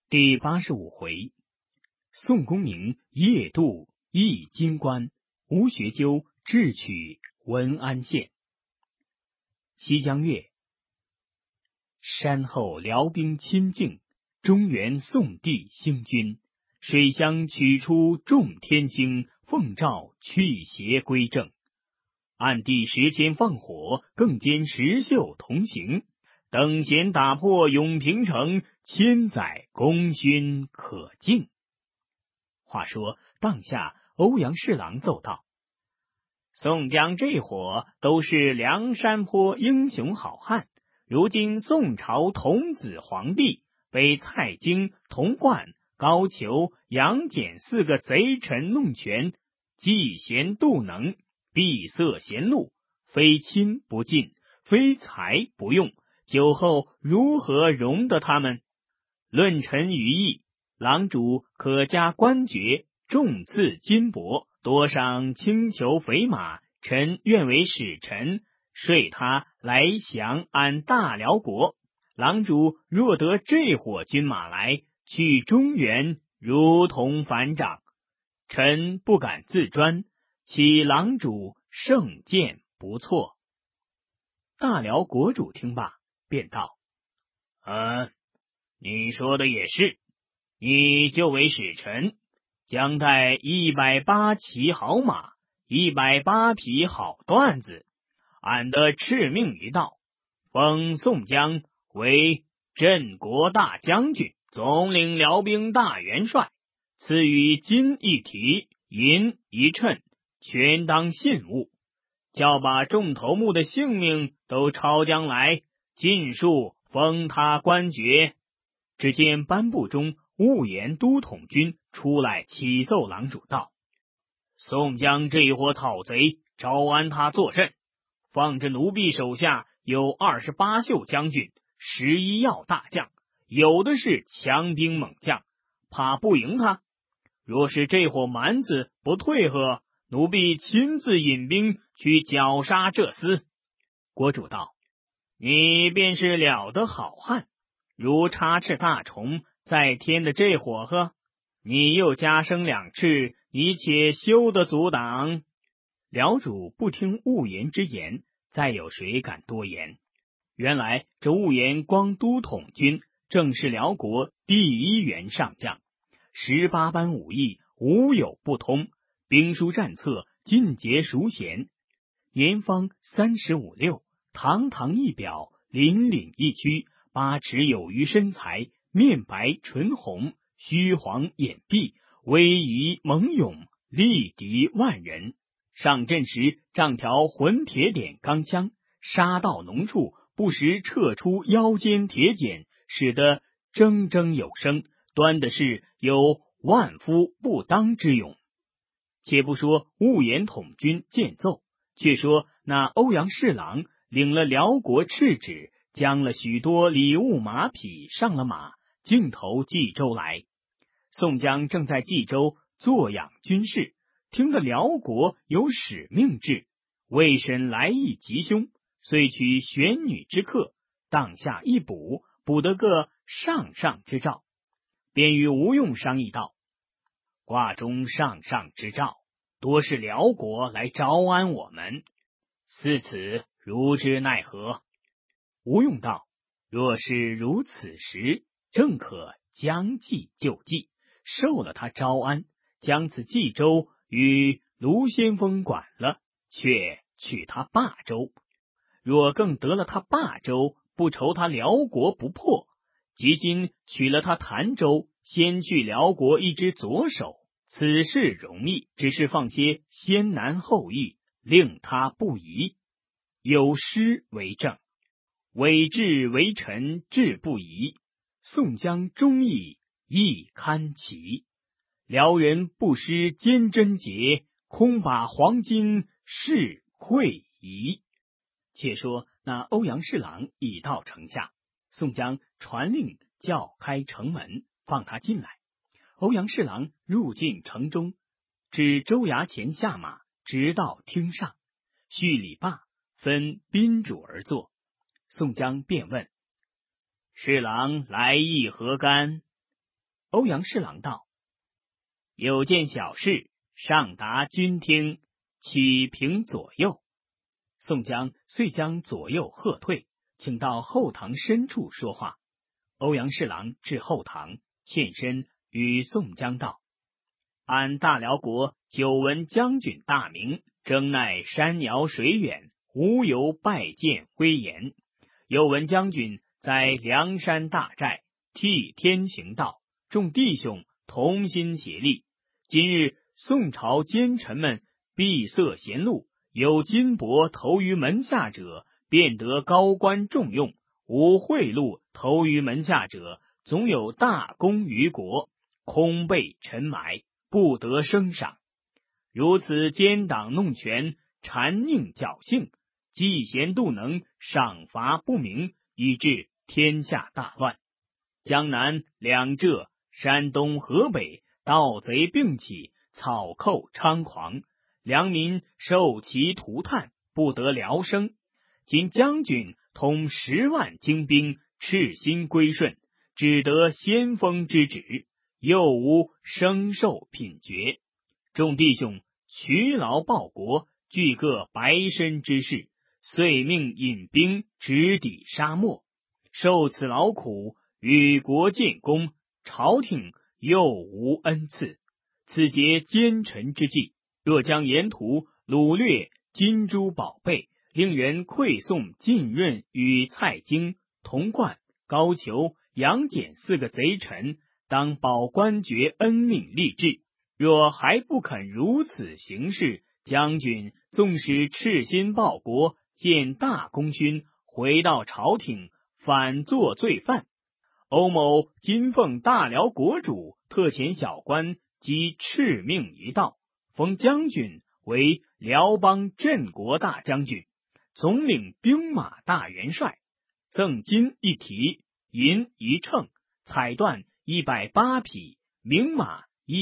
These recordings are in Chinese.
第85回，宋公明夜渡易金关，吴学究智取文安县。西江月，山后辽兵侵境，中原宋帝兴军，水乡取出众天星，奉诏去邪归正。暗地时迁放火，更兼石秀同行，等闲打破永平城，千载功勋可敬。话说当下欧阳侍郎奏道：宋江这伙都是梁山坡英雄好汉，如今宋朝童子皇帝被蔡京、童贯、高俅、杨戬4个贼臣弄权，嫉贤妒能，闭塞贤路，非亲不近，非财不用，酒后如何容得他们？论臣愚意，郎主可加官爵，重赐金帛，多赏轻裘肥马，臣愿为使臣，说他来降安大辽国。郎主若得这伙军马来，去中原如同反掌，臣不敢自专，岂郎主圣见不错？大辽国主听罢，便道：你说的也是，你就为使臣，将带108骑好马，108匹好段子，俺的敕命一道，封宋江为镇国大将军，总领辽兵大元帅，赐予金一提，银一称，全当信物，叫把众头目的性命都抄将来，尽数封他官爵。只见颁布中兀言都统军出来启奏郎主道：宋江这伙草贼，招安他作甚？放着奴婢手下有28宿将军，11要大将，有的是强兵猛将，怕不赢他。若是这伙蛮子不退喝，奴婢亲自引兵去绞杀这厮。国主道：你便是了得好汉，如插翅大虫，再添的这伙呵，你又加升2翅，你且休得阻挡。辽主不听兀言之言，再有谁敢多言？原来这兀言光都统军，正是辽国第1员上将，18般武艺无有不通，兵书战策尽皆熟娴，年方35、6，堂堂一表，凛凛一躯，8尺有余身材，面白唇红，须黄眼闭，威仪猛勇，力敌万人。上阵时仗条混铁点钢枪，杀到浓处不时撤出腰间铁剪，使得铮铮有声，端的是有万夫不当之勇。且不说兀言统军见奏，却说那欧阳侍郎领了辽国敕旨，将了许多礼物马匹上了马，径投冀州来。宋江正在冀州坐养军事，听得辽国有使命制，魏审来意极凶，遂取玄女之客，当下一捕，捕得个上上之兆，便与吴用商议道：挂中上上之兆，多是辽国来招安我们，似此如之奈何？吴用道：若是如此时，正可将计就计，受了他招安，将此冀州与卢先锋管了，却取他霸州。若更得了他霸州，不愁他辽国不破，即今取了他潭州，先去辽国一只左手，此事容易，只是放些先难后易，令他不疑。有诗为证：伪志为臣志不疑，宋江忠义亦堪奇。辽人不失坚贞节，空把黄金是会疑。且说那欧阳侍郎已到城下，宋江传令叫开城门，放他进来。欧阳侍郎入进城中，至州衙前下马，直到厅上，叙礼罢，分宾主而坐。宋江便问：侍郎来意何干？ 欧阳侍郎道：有件小事，上达君听，启评左右。宋江遂将左右喝退，请到后堂深处说话。欧阳侍郎至后堂，欠身与宋江道：俺大辽国久闻将军大名，征奈山遥水远，无由拜见威严。又闻将军在梁山大寨替天行道，众弟兄同心协力。今日宋朝奸臣们闭塞贤路，有金帛投于门下者，便得高官重用；无贿赂投于门下者，总有大功于国，空被沉埋，不得升赏。如此奸党弄权，谗佞侥幸，嫉贤妒能，赏罚不明，以致天下大乱。江南两浙、山东、河北盗贼并起，草寇猖狂，良民受其涂炭，不得疗生。今将军统10万精兵，赤心归顺，只得先锋之职，又无生寿品爵。众弟兄劬劳报国，俱各白身之事，遂命引兵直抵沙漠，受此劳苦，与国建功，朝廷又无恩赐。此节奸臣之计，若将沿途掳掠金珠宝贝，令人馈送晋润与蔡京、童贯、高俅、杨戬4个贼臣，当保官爵恩命立志。若还不肯如此行事，将军纵使赤心报国，建大功勋，回到朝廷，反作罪犯。欧某今奉大辽国主特遣小官，即敕命一道，封将军为辽邦镇国大将军，总领兵马大元帅，赠金1提，银1秤，彩缎108匹，名马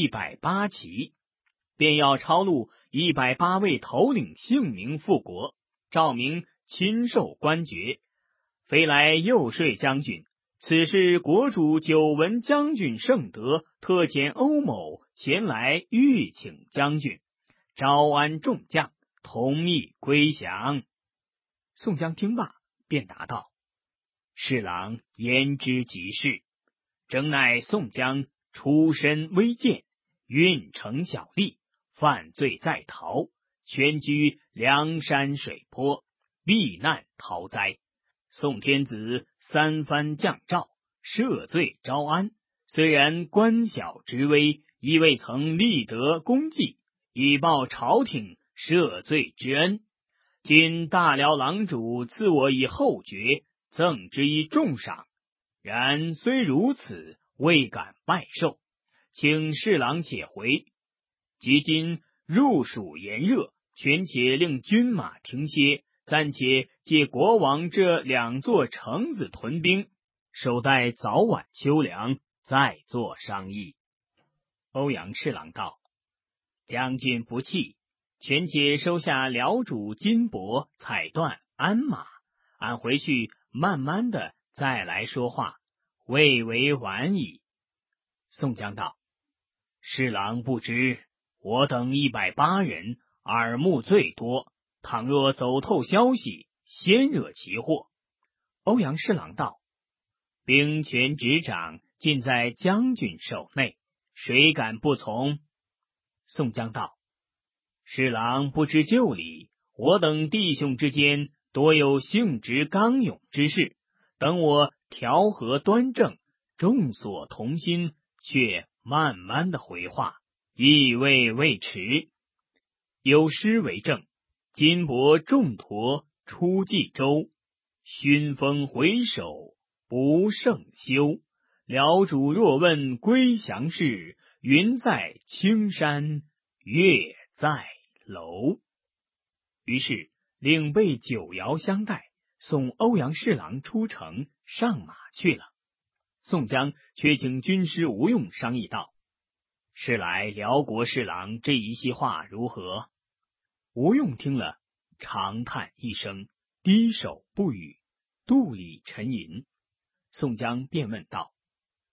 108骑，便要抄录108位头领姓名复国，诏明亲授官爵。飞来又说将军，此事国主久闻将军圣德，特遣欧某前来欲请将军，招安众将，同意归降。宋江听罢，便答道：侍郎言之极是，征乃宋江出身微贱，运成小吏，犯罪在逃，全居梁山水泊，避难逃灾。宋天子3番降诏，赦罪招安，虽然官小职微，亦未曾立德功绩，以报朝廷赦罪之恩。今大辽郎主赐我以厚爵，赠之以重赏，然虽如此，未敢拜受，请侍郎且回。即今入暑炎热，权且令军马停歇，暂且借国王这2座城子屯兵，守待早晚秋凉，再作商议。欧阳侍郎道：将军不弃，权且收下辽主金帛、彩缎、鞍马，俺回去慢慢的再来说话，未为晚矣。宋江道：侍郎不知，我等108人，耳目最多，倘若走透消息，先惹其祸。欧阳侍郎道：兵权执掌尽在将军手内，谁敢不从？宋江道：侍郎不知旧理，我等弟兄之间多有性直刚勇之事，等我调和端正，众所同心，却慢慢的回话，意未迟。有诗为证：金帛重驮出冀州，熏风回首不胜休。辽主若问归降事，云在青山月在楼。于是领备酒肴相待，送欧阳侍郎出城上马去了。宋江却请军师吴用商议道：是来辽国侍郎这一席话如何？吴用听了，长叹一声，低首不语，肚里沉吟。宋江便问道：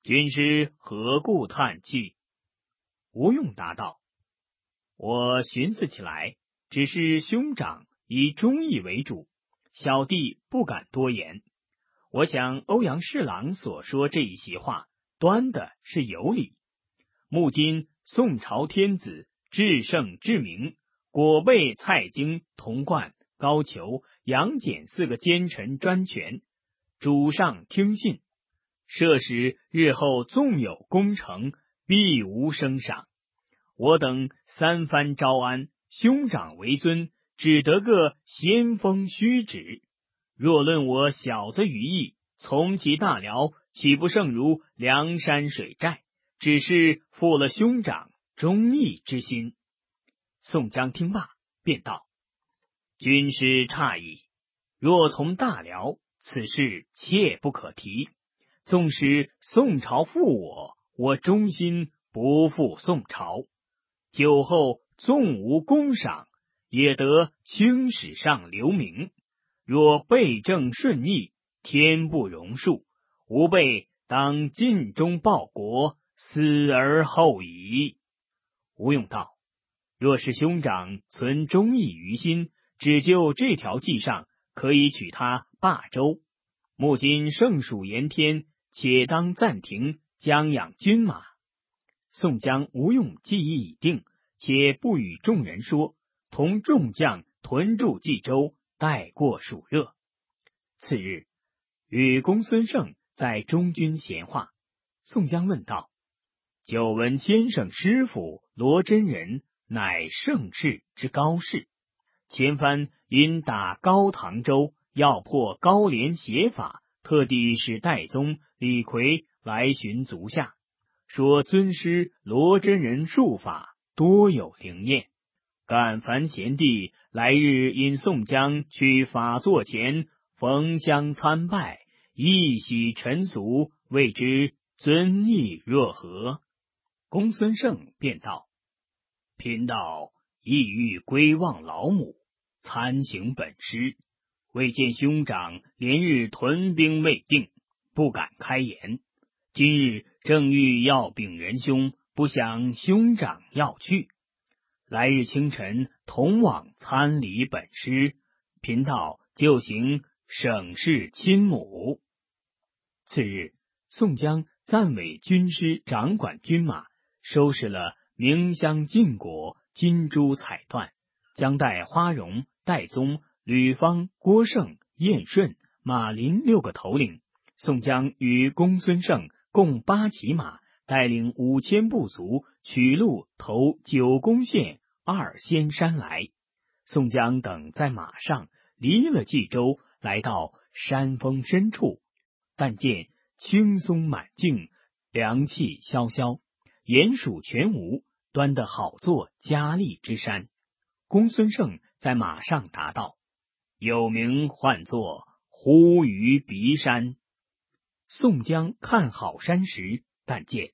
军师何故叹气？”吴用答道：“我寻思起来，只是兄长以忠义为主，小弟不敢多言。我想欧阳侍郎所说这一席话，端的是有理。目今宋朝天子至圣至明，果被蔡京、童贯、高俅、杨戬4个奸臣专权，主上听信，设使日后纵有功成，必无升赏。我等3番招安，兄长为尊，只得个先锋虚职。若论我小子于义，从其大辽，岂不胜如梁山水寨？只是负了兄长忠义之心。”宋江听罢，便道：“军师诧异，若从大辽，此事切不可提。纵使宋朝负我，我忠心不负宋朝。酒后纵无功赏，也得青史上留名。若备政顺意，天不容恕，吾辈当尽忠报国，死而后已。”吴用道：“若是兄长存忠义于心，只就这条计上，可以取他霸州。目今盛暑炎天，且当暂停，将养军马。”宋江、吴用计议已定，且不与众人说，同众将屯驻冀州，待过暑热。次日，与公孙胜在中军闲话，宋江问道：“久闻先生师傅罗真人乃盛世之高士，前番因打高唐州，要破高廉邪法，特地使戴宗、李逵来寻足下，说尊师罗真人术法多有灵验。敢烦贤弟来日引宋江去法座前逢香参拜，一洗尘俗，未知尊意若何？”公孙胜便道：“贫道意欲归望老母，参行本师，未见兄长连日屯兵未定，不敢开言。今日正欲要禀仁兄，不想兄长要去。来日清晨同往参礼本师，贫道就行省事亲母。”次日，宋江暂委军师掌管军马，收拾了明香禁果、金珠彩缎，将带花荣、戴宗、吕方、郭盛、燕顺、马林6个头领。宋江与公孙胜共8骑马，带领5000部卒，取路投九宫县2仙山来。宋江等在马上离了冀州，来到山峰深处，但见青松满径，凉气萧萧，鼹鼠全无，端得好作佳丽之山。公孙胜在马上答道：“有名唤作呼鱼鼻山。”宋江看好山时，但见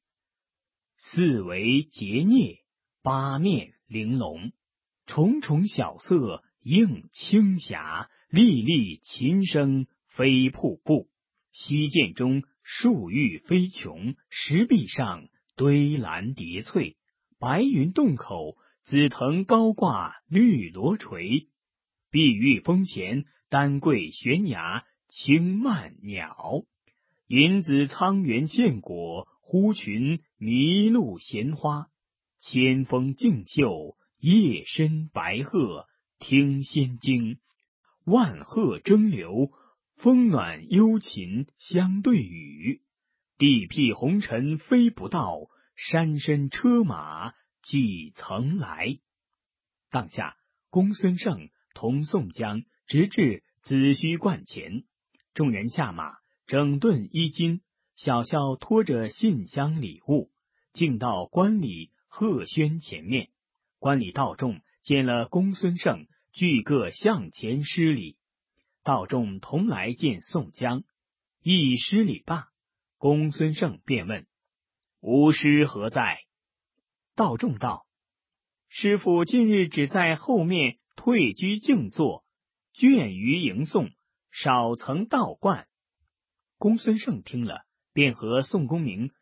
4围结孽，8面玲珑，重重小色映青霞，粒粒琴声飞瀑布。溪涧中树玉飞琼，石壁上堆兰叠翠，白云洞口紫藤高挂绿罗垂。碧玉峰前丹桂悬崖轻慢鸟，银子苍原见果，忽群麋鹿闲花。千峰竞秀，夜深白鹤听仙经，万壑争流，风暖幽禽相对语。地僻红尘飞不到，山深车马几曾来。当下公孙胜同宋江直至子虚观前，众人下马，整顿衣襟，小校拖着信箱礼物，径到关里贺轩前面。关里道众见了公孙胜，俱各向前施礼。道众同来见宋江，一施礼罢，公孙胜便问：“吾师何在？”道众道：“师父近日只在后面退居静坐，倦于迎送，少曾道观。”公孙胜听了，便和宋公明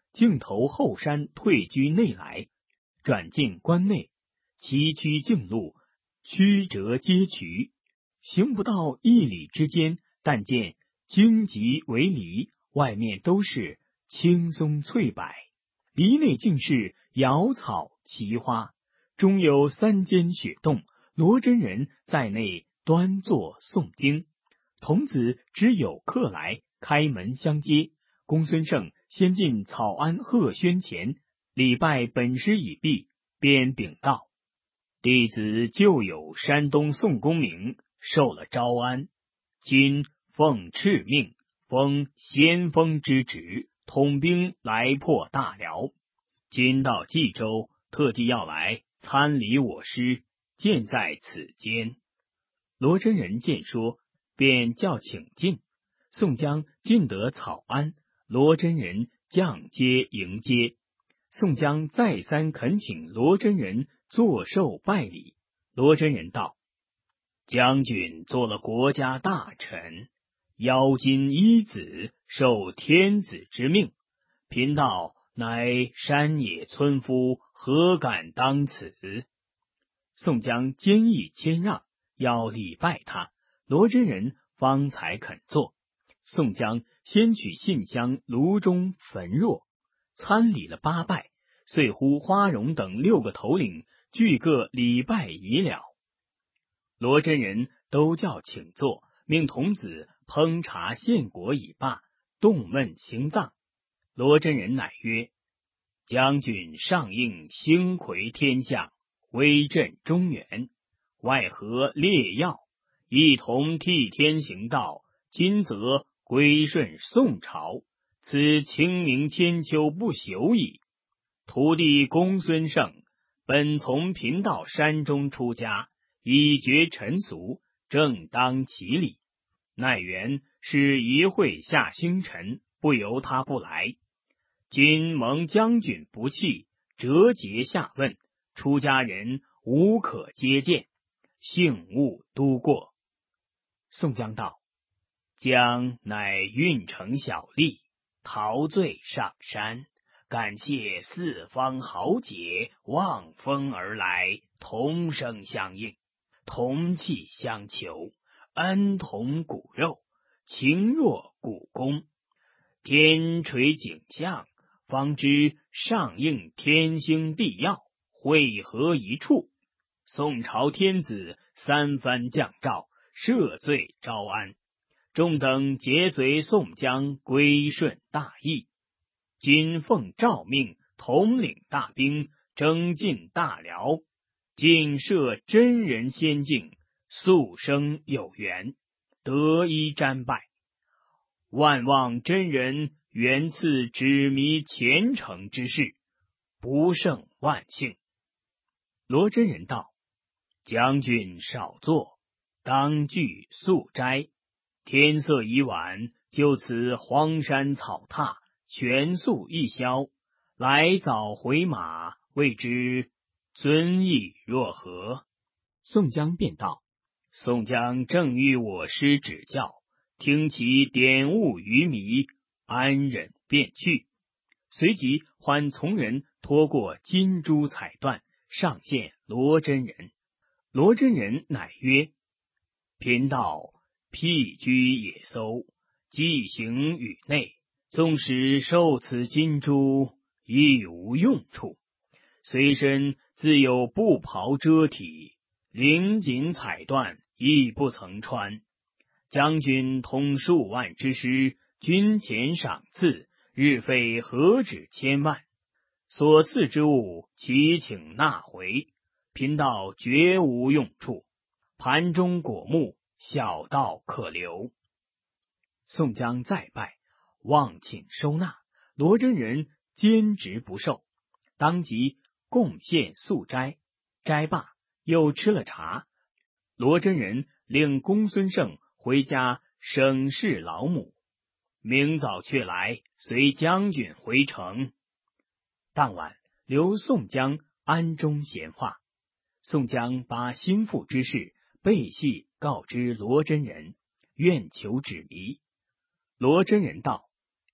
径投后山，退居内来，转进关内，崎岖径路，曲折阶渠，行不到1里之间，但见荆棘为篱，外面都是青松翠柏，篱内尽是瑶草奇花，中有3间雪洞，罗真人在内端坐诵经。童子知有客来，开门相接。公孙胜先进草庵贺轩前，礼拜本师已毕，便禀道：弟子旧有山东宋公明，受了招安，今奉敕命，封先锋之职，统兵来破大辽。今到冀州，特地要来参礼我师，见在此间。罗真人见说，便叫请进。宋江进得草庵，罗真人降阶迎接。宋江再三恳请罗真人坐寿拜礼。罗真人道：将军做了国家大臣，邀金一子，受天子之命，贫道乃山野村夫，何敢当此？宋江坚毅谦让，要礼拜他，罗真人方才肯做。宋江先取信香炉中焚若，参礼了8拜，遂呼花荣等6个头领俱各礼拜已了。罗真人都叫请坐，命童子烹茶献果已罢，动问行葬。罗真人乃曰：将军上应星魁天下，威震中原，外合列要，一同替天行道，今则归顺宋朝，此清明千秋不朽矣。徒弟公孙胜本从贫道山中出家，已绝尘俗，正当其礼。奈缘是一会下星辰，不由他不来。今蒙将军不弃，折节下问，出家人无可接见，幸勿都过。宋江道：江乃运城小吏，陶醉上山，感谢四方豪杰望风而来，同声相应，同气相求，恩同骨肉，情若骨肱。天垂景象，方知上应天星地曜，汇合一处。宋朝天子3番降诏，赦罪招安，众等皆随宋江归顺大义。今奉诏命，统领大兵，征进大辽，尽设真人仙境，速生有缘，得一瞻拜。万望真人缘赐指迷前程之事，不胜万幸。罗真人道：将军少坐，当具素斋。天色已晚，就此荒山草榻，全宿一宵，来早回马，未知尊意若何？宋江便道：宋江正欲我师指教，听其点悟愚迷，安忍便去。随即唤从人拖过金珠彩缎，上献罗真人。罗真人乃曰：贫道僻居野搜，寄行宇内，纵使受此金珠，亦无用处。随身自有布袍遮体，绫锦彩缎亦不曾穿。将军统数万之师，军前赏赐，日费何止千万，所赐之物，祈请纳回，贫道绝无用处。盘中果木，小道可留。宋江再拜，望请收纳。罗真人坚持不受，当即贡献素斋。斋罢，又吃了茶。罗真人令公孙胜回家省视老母，明早却来，随将军回城。当晚留宋江安中闲话。宋江把心腹之事背细告知罗真人，愿求指迷。罗真人道：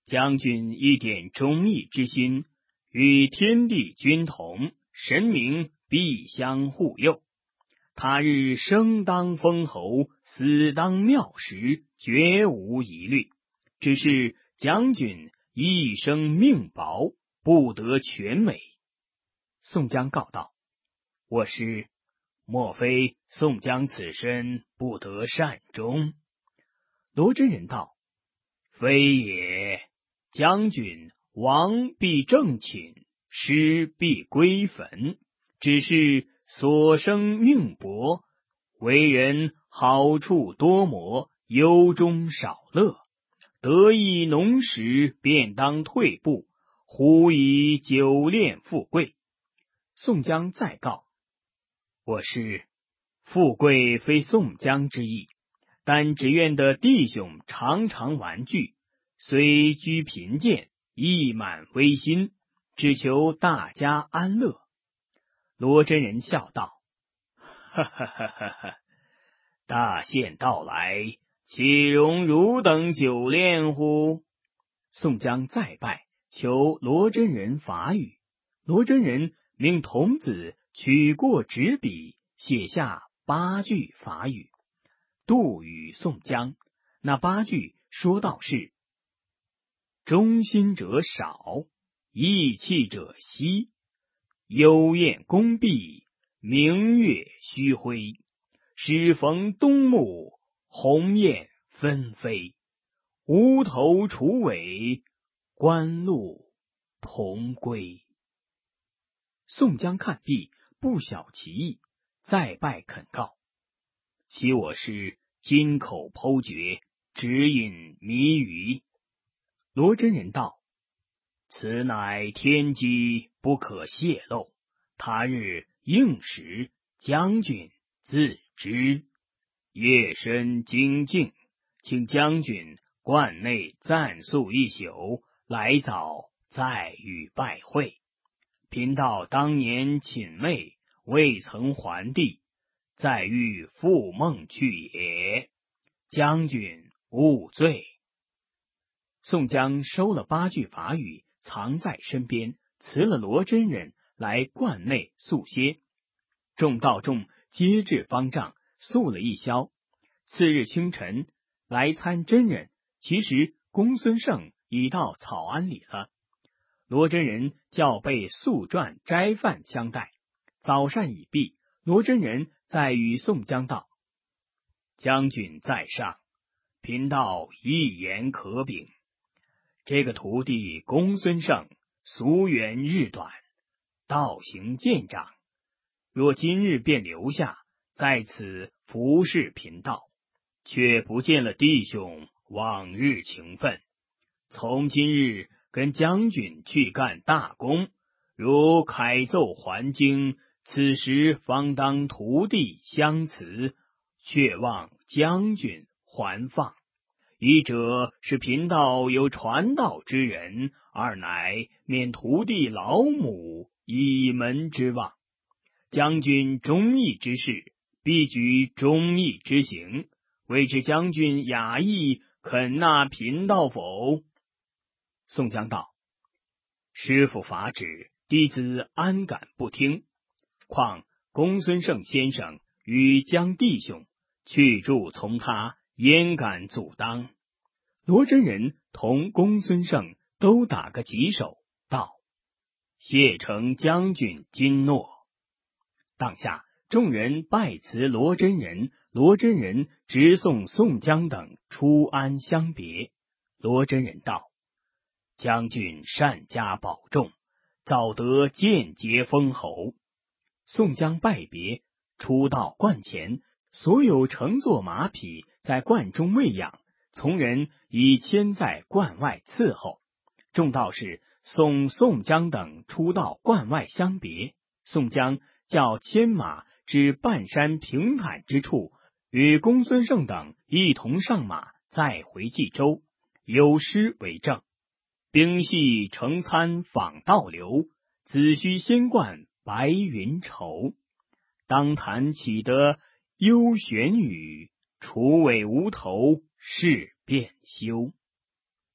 将军一点忠义之心，与天地均同，神明必相护佑。他日生当封侯，死当庙石，绝无疑虑。只是将军一生命薄，不得全美。宋江告道：我师，莫非宋江此身不得善终？罗真人道：非也，将军亡必正寝，尸必归坟，只是所生命薄，为人好处多磨，忧中少乐，得意农时便当退步，忽以久恋富贵。宋江再告：我师，富贵非宋江之意，但只愿得弟兄常常玩聚，虽居贫贱，意满微心，只求大家安乐。罗真人笑道：哈哈哈哈哈！大限到来，岂容汝等久恋乎？宋江再拜，求罗真人法语。罗真人命童子取过纸笔，写下8句法语，度与宋江。那8句说道是：忠心者少，义气者稀，幽燕宫闭，明月虚辉，适逢冬暮，鸿雁纷飞，无头楚尾，官路同归。宋江看毕，不晓其意，再拜恳告：其我师金口剖决，指引谜语。罗真人道：此乃天机，不可泄露，他日应时，将军自知。夜深精静，请将军观内暂宿一宿，来早再与拜会。贫道当年寝寐，未曾还地，再欲复梦去也，将军勿罪。宋江收了8句法语，藏在身边，辞了罗真人来观内宿歇。众道众皆至方丈，宿了一宵。次日清晨来参真人，其实公孙胜已到草庵里了。罗真人叫备素馔斋饭相待。早膳已毕，罗真人再与宋江道：将军在上，贫道一言可禀。这个徒弟公孙胜俗缘日短，道行渐长，若今日便留下，在此服侍贫道，却不见了弟兄往日情分。从今日跟将军去干大功，如凯奏还京，此时方当徒弟相辞，却望将军还放。一者是贫道有传道之人，二乃免徒弟老母以门之望。将军忠义之事，必举忠义之行，未知将军雅意，肯纳贫道否？宋江道：师父法旨，弟子安敢不听？况公孙胜先生与江弟兄去住从他，焉敢阻当？罗真人同公孙胜都打个棘手，道：谢承将军今诺。当下众人拜辞罗真人，罗真人直送宋江等出安相别。罗真人道：将军善加保重，早得间接封侯。宋江拜别，出到观前，所有乘坐马匹在观中喂养，从人已牵在观外伺候。众道士送宋江等出到观外相别。宋江叫牵马至半山平坦之处，与公孙胜等一同上马，再回冀州。有诗为证：兵系成参访道流，子虚仙冠白云愁。当弹起得幽玄羽，楚尾无头事变休。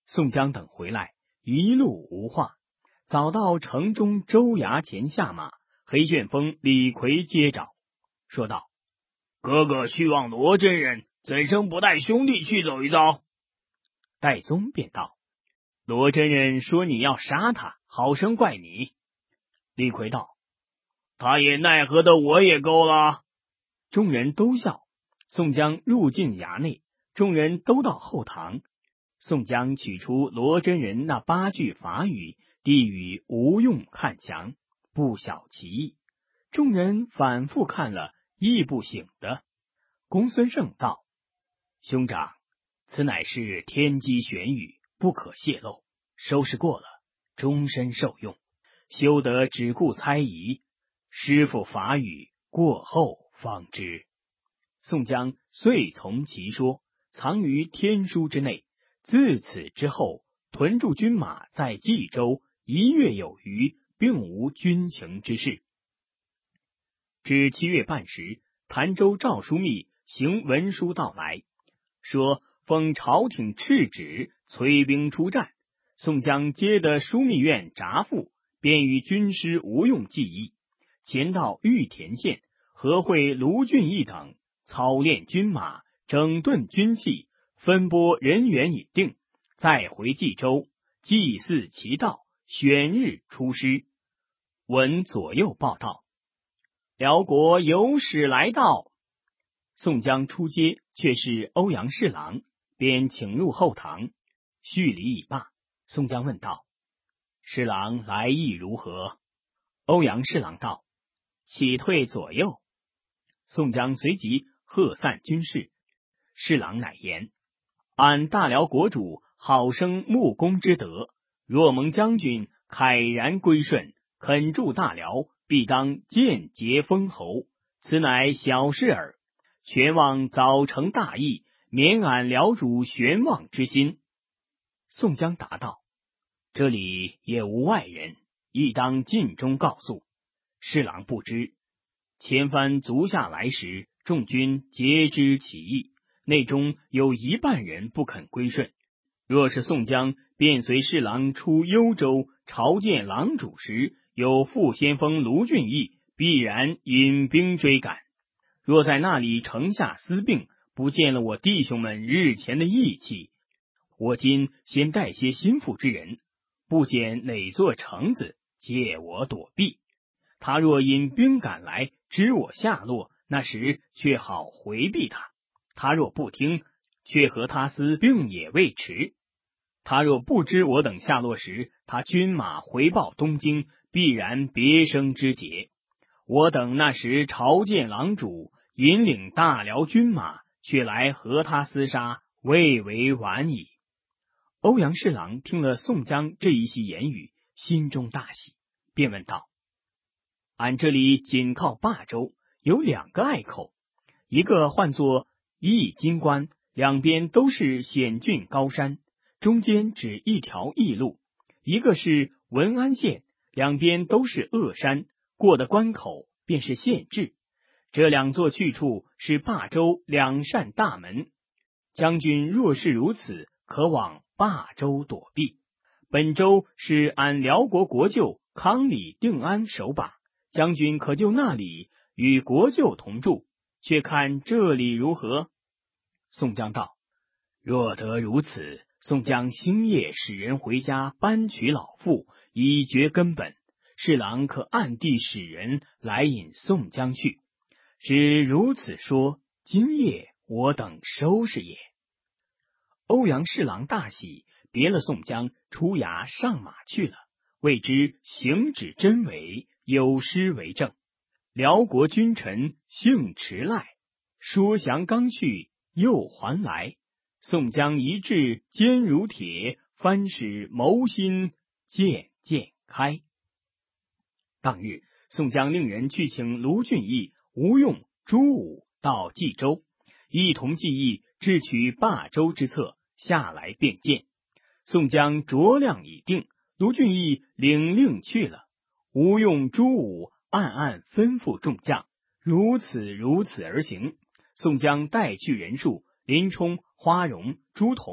宋江等回来，一路无话。早到城中州衙前下马，黑旋风李逵接找，说道：“哥哥去望罗真人，怎生不带兄弟去走一遭？”戴宗便道：“罗真人说你要杀他，好生怪你。”李逵道：“他也奈何的我也够了。”众人都笑。宋江入进衙内，众人都到后堂。宋江取出罗真人那8句法语，递与吴用看详，不晓其意。众人反复看了，亦不醒的。公孙胜道：“兄长，此乃是天机玄语，不可泄露，收拾过了，终身受用，休得只顾猜疑。师傅法语过后方知。”宋江遂从其说，藏于天书之内。自此之后，屯驻军马在冀州1月有余，并无军情之事。至7月半时，潭州赵枢密行文书到来，说奉朝廷敕旨，催兵出战。宋江接得枢密院札复，便与军师吴用计议，前到玉田县，合会卢俊义等，操练军马，整顿军器，分拨人员已定，再回冀州，祭祀其道，选日出师。闻左右报道，辽国有使来到。宋江出街，却是欧阳侍郎，便请入后堂，叙礼已罢。宋江问道：“侍郎来意如何？”欧阳侍郎道：“启退左右。”宋江随即喝散军士。侍郎乃言：“俺大辽国主好生木工之德，若蒙将军慨然归顺，肯助大辽，必当间接封侯，此乃小事耳。全望早成大义，免俺辽主悬望之心。”宋江答道：“这里也无外人，亦当尽忠告诉。侍郎不知，前番足下来时，众军皆知其意，内中有1半人不肯归顺。若是宋江便随侍郎出幽州朝见郎主时，有副先锋卢俊义，必然引兵追赶。若在那里城下私并，不见了我弟兄们日前的义气，我今先带些心腹之人，不捡哪座城子，借我躲避。他若引兵赶来，知我下落，那时却好回避他；他若不听，却和他私并也未迟。他若不知我等下落时，他军马回报东京，必然别生枝节。我等那时朝见郎主，引领大辽军马，却来和他厮杀，未为晚矣。”欧阳侍郎听了宋江这一席言语，心中大喜，便问道：“俺这里紧靠霸州，有2个隘口，一个唤作义金关，两边都是险峻高山，中间只一条驿路；一个是文安县，两边都是恶山，过的关口便是县治。这2座去处是霸州2扇大门。将军若是如此，可往霸州躲避。本州是俺辽国国舅康里定安守把，将军可就那里与国舅同住，却看这里如何？”宋江道：“若得如此，宋江星夜使人回家搬取老妇，以绝根本。侍郎可暗地使人来引宋江去。只如此说，今夜我等收拾也。”欧阳侍郎大喜，别了宋江，出衙上马去了，谓之行止真伪，有诗为证。辽国君臣姓迟赖，说降刚去，又还来。宋江一掷坚如铁，翻使谋心渐渐开。当日，宋江令人去请卢俊义、吴用、朱武到冀州，一同计议智取霸州之策，下来便见。宋江酌量已定，卢俊义领令去了。吴用、朱武暗暗吩咐众将，如此而行。宋江带去人数，林冲、花荣、朱仝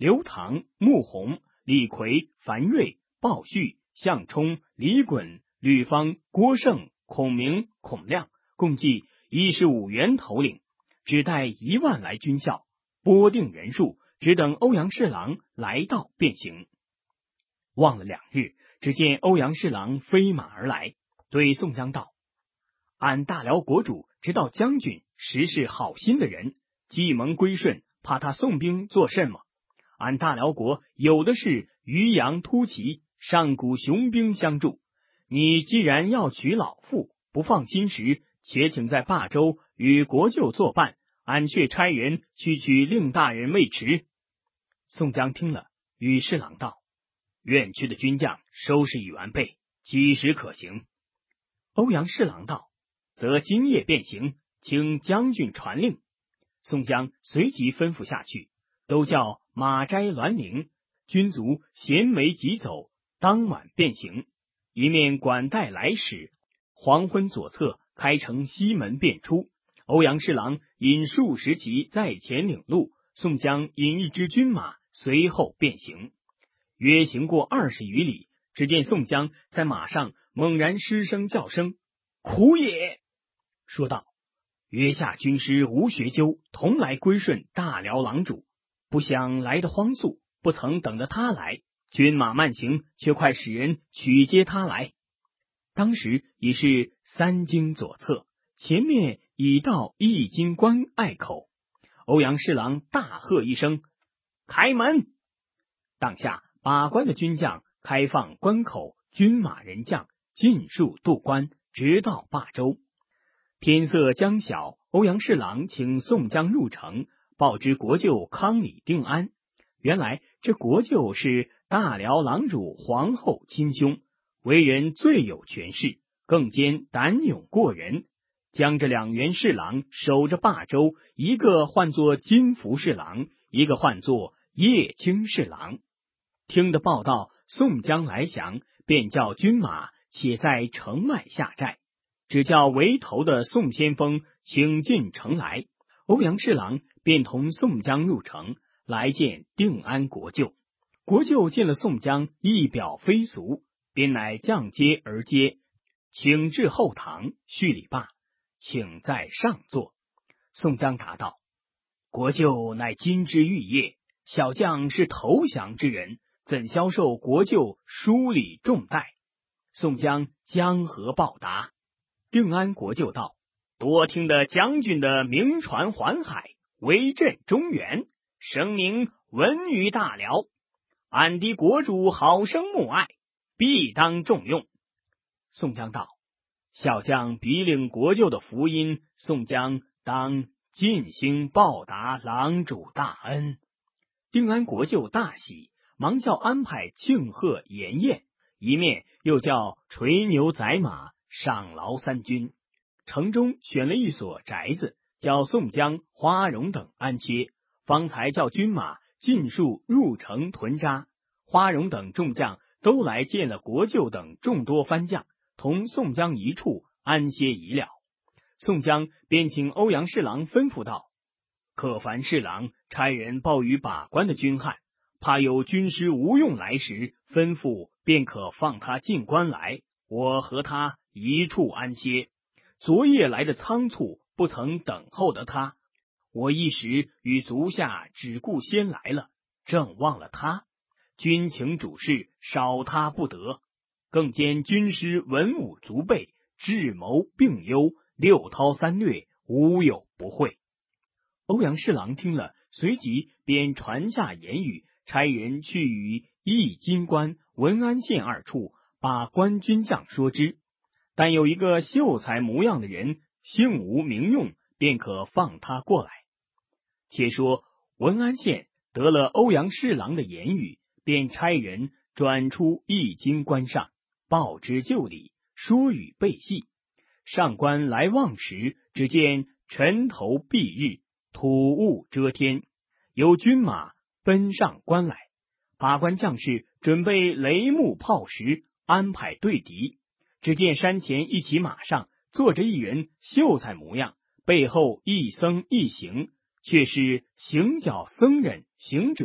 刘唐、穆弘、李逵、樊瑞、鲍旭、项冲、李衮、吕方、郭盛、孔明、孔亮，共计15员头领，只带1万来军校，拨定人数，只等欧阳侍郎来到便行。望了2日，只见欧阳侍郎飞马而来，对宋江道：俺大辽国主知道将军实是好心的人，计蒙归顺，怕他送兵做甚么？俺大辽国有的是渔阳突骑、上古雄兵相助，你既然要娶老妇，不放心时，且请在霸州与国舅作伴，俺却差人去取令大人未迟。宋江听了，与侍郎道：愿去的军将收拾已完备，几时可行？欧阳侍郎道：则今夜便行，请将军传令。宋江随即吩咐下去，都叫马斋栾铃，军卒衔枚急走，当晚便行。一面管带来使，黄昏左侧开城西门便出。欧阳侍郎引数十骑在前领路，宋江引1支军马随后便行。约行过20余里，只见宋江在马上猛然失声叫声：苦也！说道：约下军师吴学究同来归顺大辽郎主，不想来得荒速，不曾等得他来，军马慢行，却快使人取接他来。当时已是3更左侧，前面已到易经关隘口。欧阳侍郎大喝一声：开门！当下把关的军将开放关口，军马人将尽数渡关，直到霸州。天色将晓，欧阳侍郎请宋江入城，报知国舅康里定安。原来这国舅是大辽郎主皇后亲兄，为人最有权势，更兼胆勇过人，将这2员侍郎守着霸州，一个唤作金福侍郎，一个唤作叶青侍郎。听得报道宋江来降，便叫军马且在城外下寨，只叫为头的宋先锋请进城来。欧阳侍郎便同宋江入城，来见定安国舅。国舅见了宋江，一表非俗，便乃降阶而接，请至后堂，叙礼罢，请在上座。宋江答道：国舅乃金枝玉叶，小将是投降之人，怎消受国舅疏礼重待？宋江将何报答？定安国舅道：多听得将军的名传环海，威震中原，声名闻于大辽，俺的国主好生慕爱，必当重用。宋江道：小将必领国舅的福音，宋江当尽心报答郎主大恩。定安国舅大喜，忙叫安排庆贺筵宴，一面又叫垂牛宰马，赏劳3军。城中选了一所宅子，叫宋江、花荣等安歇，方才叫军马尽数入城屯扎。花荣等众将都来见了国舅等众多番将，同宋江一处安歇已了。宋江便请欧阳侍郎吩咐道：可烦侍郎差人报与把关的军汉，怕有军师吴用来时，吩咐便可放他进关来，我和他一处安歇。昨夜来的仓促，不曾等候得他，我一时与足下只顾先来了，正忘了他。军情主事，少他不得。更兼军师文武足备，智谋并优，6韬3略，无有不会。欧阳侍郎听了，随即便传下言语，差人去与易金关、文安县2处把关军将说之。但有一个秀才模样的人，姓吴名用，便可放他过来。且说文安县得了欧阳侍郎的言语，便差人转出易经关上，报之就礼，说与备细。上官来望时，只见尘头蔽日，土雾遮天，有军马奔上关来。把关将士准备雷木炮石，安排对敌。只见山前一骑马上坐着一人，秀才模样，背后一僧一行，却是行脚僧人行者，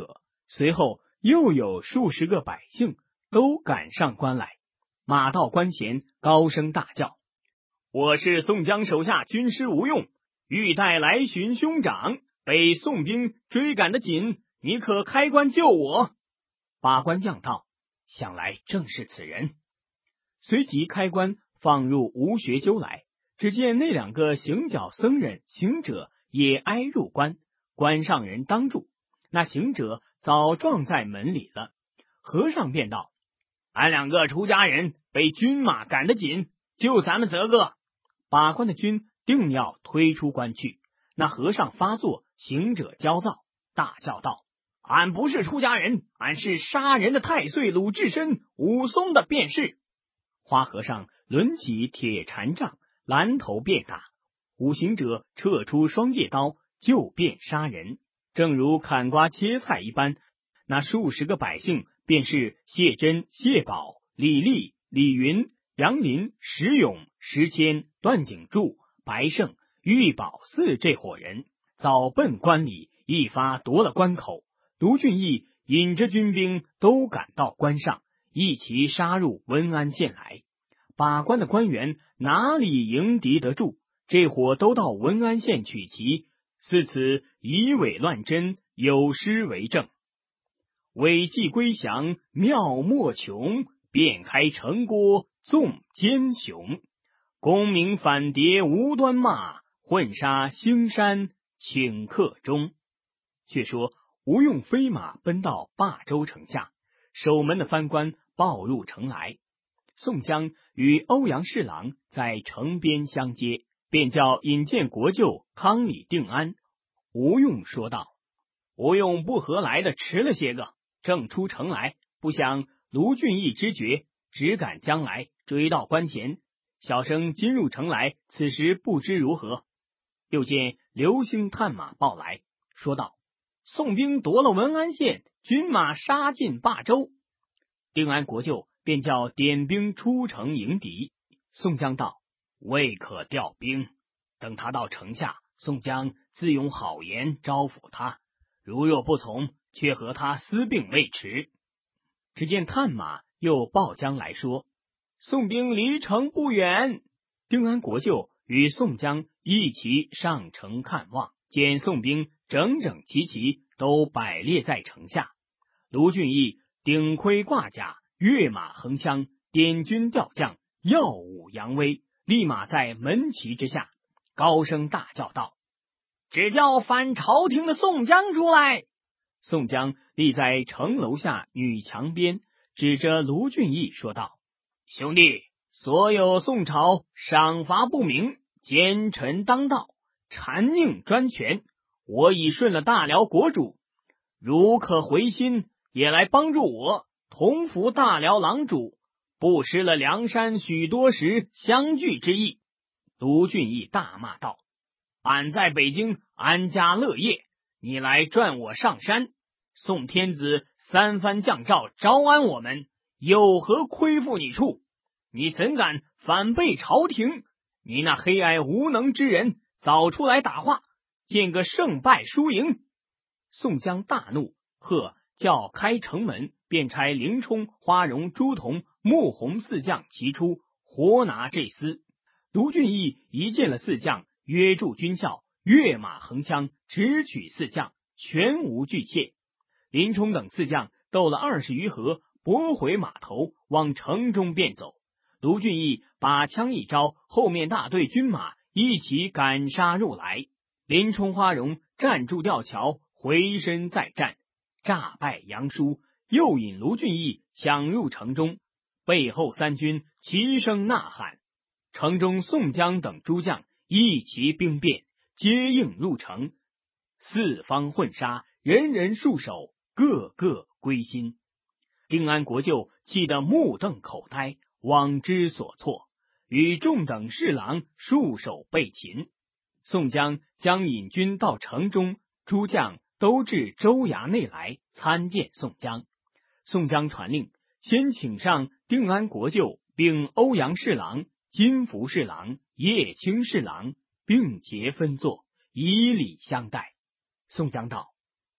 随后又有数十个百姓都赶上关来，马到关前，高声大叫：我是宋江手下军师吴用，欲待来寻兄长，被宋兵追赶得紧，你可开关救我。把关将道：想来正是此人。随即开关放入吴学究来，只见那两个行脚僧人行者也挨入关，关上人当住，那行者早撞在门里了。和尚便道：俺两个出家人被军马赶得紧，就咱们择个。把关的军定要推出关去，那和尚发作，行者焦躁，大叫道：俺不是出家人，俺是杀人的太岁鲁智深、武松的便是。花和尚抡起铁禅杖，拦头便打。五行者撤出双戒刀，就便杀人，正如砍瓜切菜一般。那数十个百姓便是谢珍、谢宝、李立、李云、杨林、石勇、石谦、段景柱、白胜、玉宝四这伙人，早奔关里，一发夺了关口。卢俊义引着军兵都赶到关上，一齐杀入文安县来。把关的官员哪里迎敌得住？这伙都到文安县取旗，似此以伪乱真，有诗为证：伪计归降妙莫穷，遍开城郭纵奸雄。功名反谍无端骂，混杀兴山请客中。却说吴用飞马奔到霸州城下，守门的藩官报入城来。宋江与欧阳侍郎在城边相接，便叫引荐国舅康里定安。吴用说道：吴用不何来的迟了些个，正出城来，不想卢俊义知觉，只赶将来，追到关前。小生今入城来，此时不知如何。又见刘兴探马报来，说道：宋兵夺了文安县，军马杀进霸州。定安国舅便叫点兵出城迎敌。宋江道：未可调兵，等他到城下，宋江自用好言招抚他，如若不从，却和他私并未迟。只见探马又报将来说：宋兵离城不远。定安国舅与宋江一齐上城看望，见宋兵整整齐齐都摆列在城下。卢俊义顶盔挂甲，跃马横枪，点军调将，耀武扬威，立马在门旗之下，高声大叫道：只叫反朝廷的宋江出来。宋江立在城楼下女墙边，指着卢俊义说道：兄弟，所有宋朝赏罚不明，奸臣当道，残佞专权，我已顺了大辽国主，如可回心，也来帮助我，同服大辽郎主，不失了梁山许多时相聚之意。卢俊义大骂道：俺在北京安家乐业，你来转我上山，宋天子三番降诏招安我们，有何亏负你处？你怎敢反背朝廷？你那黑暗无能之人，早出来打话，见个胜败输赢。宋江大怒，喝叫开城门，便差林冲、花荣、朱仝、穆弘四将齐出，活拿这厮。卢俊义一见了四将，约住军校，跃马横枪，直取四将，全无惧怯。林冲等四将斗了20余合，拨回马头，往城中便走。卢俊义把枪一招，后面大队军马一起赶杀入来。林冲、花荣站住吊桥，回身再战，诈败杨叔，又引卢俊义抢入城中。背后三军齐声呐喊，城中宋江等诸将一齐兵变，接应入城，四方混杀，人人束手，个个归心。定安国舅气得目瞪口呆，枉之所措，与众等侍郎束手被擒。宋江将引军到城中，诸将都至州衙内来参见宋江。宋江传令，先请上定安国舅，并欧阳侍郎、金福侍郎、叶青侍郎，并结分坐，以礼相待。宋江道：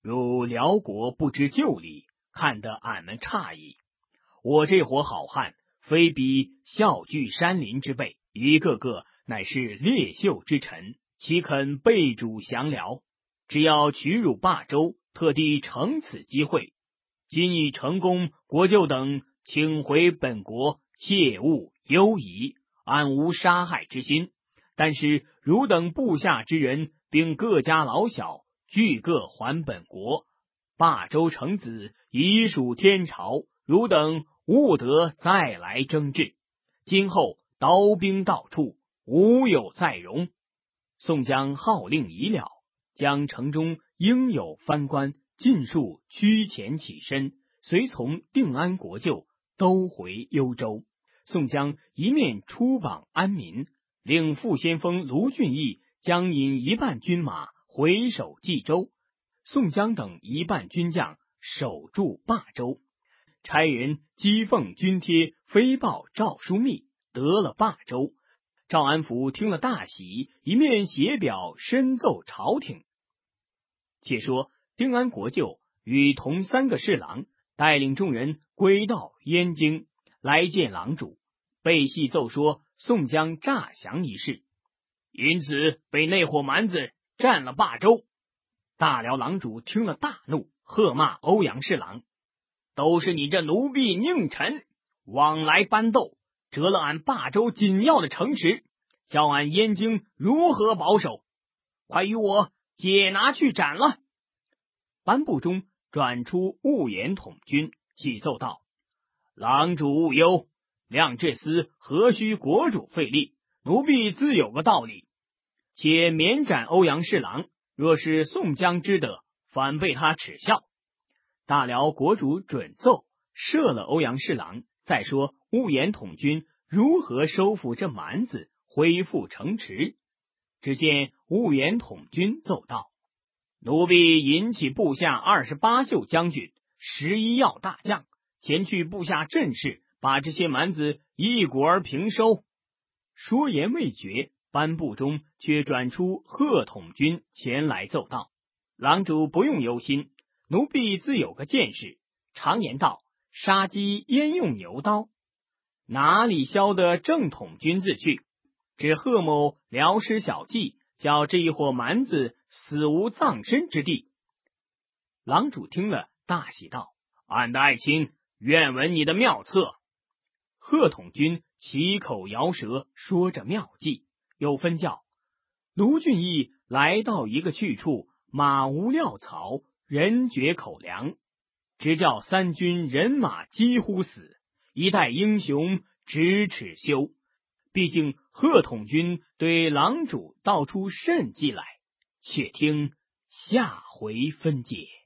如辽国不知旧礼，看得俺们诧异。我这伙好汉，非比笑聚山林之辈，一个个乃是列秀之臣，岂肯背主降辽？只要取辱霸州，特地乘此机会，今已成功，国舅等请回本国，切勿忧疑。俺无杀害之心，但是汝等部下之人，并各家老小，俱各还本国。霸州成子已属天朝，汝等勿得再来争执。今后刀兵到处，无有再容。宋江号令已了，将城中应有藩官尽数驱遣起身，随从定安国舅都回幽州。宋江一面出榜安民，令副先锋卢俊义将引一半军马回守冀州，宋江等一半军将守住霸州。差人击奉军贴，飞报赵枢密得了霸州。赵安福听了大喜，一面写表深奏朝廷。且说定安国舅与同3个侍郎带领众人归到燕京，来见郎主，背细奏说宋江诈降一事，因此被那伙蛮子占了霸州。大辽郎主听了大怒，喝骂欧阳侍郎：都是你这奴婢佞臣，往来搬斗，折了俺霸州紧要的城池，叫俺燕京如何保守？快与我解拿去斩了！颁布中转出兀言统军，启奏道：郎主勿忧，亮这厮何须国主费力，奴婢自有个道理。且免斩欧阳侍郎，若是宋江知得，反被他耻笑。大辽国主准奏，赦了欧阳侍郎，再说兀言统军如何收复这蛮子，恢复城池。只见兀言统军奏道：奴婢引起部下28宿将军、11要大将，前去部下阵势，把这些蛮子一鼓而平收。说言未绝，颁布中却转出贺统军前来奏道：郎主不用忧心，奴婢自有个见识。常言道，杀鸡焉用牛刀，哪里消得正统军自去？只贺某辽施小计，叫这一伙蛮子死无葬身之地。郎主听了大喜道：俺的爱卿，愿闻你的妙策。贺统军起口摇舌，说着妙计，又分教卢俊义来到一个去处，马无料草，人绝口粮，只叫3军人马几乎死，一代英雄咫尺休。毕竟贺统军对郎主道出甚计来，且听下回分解。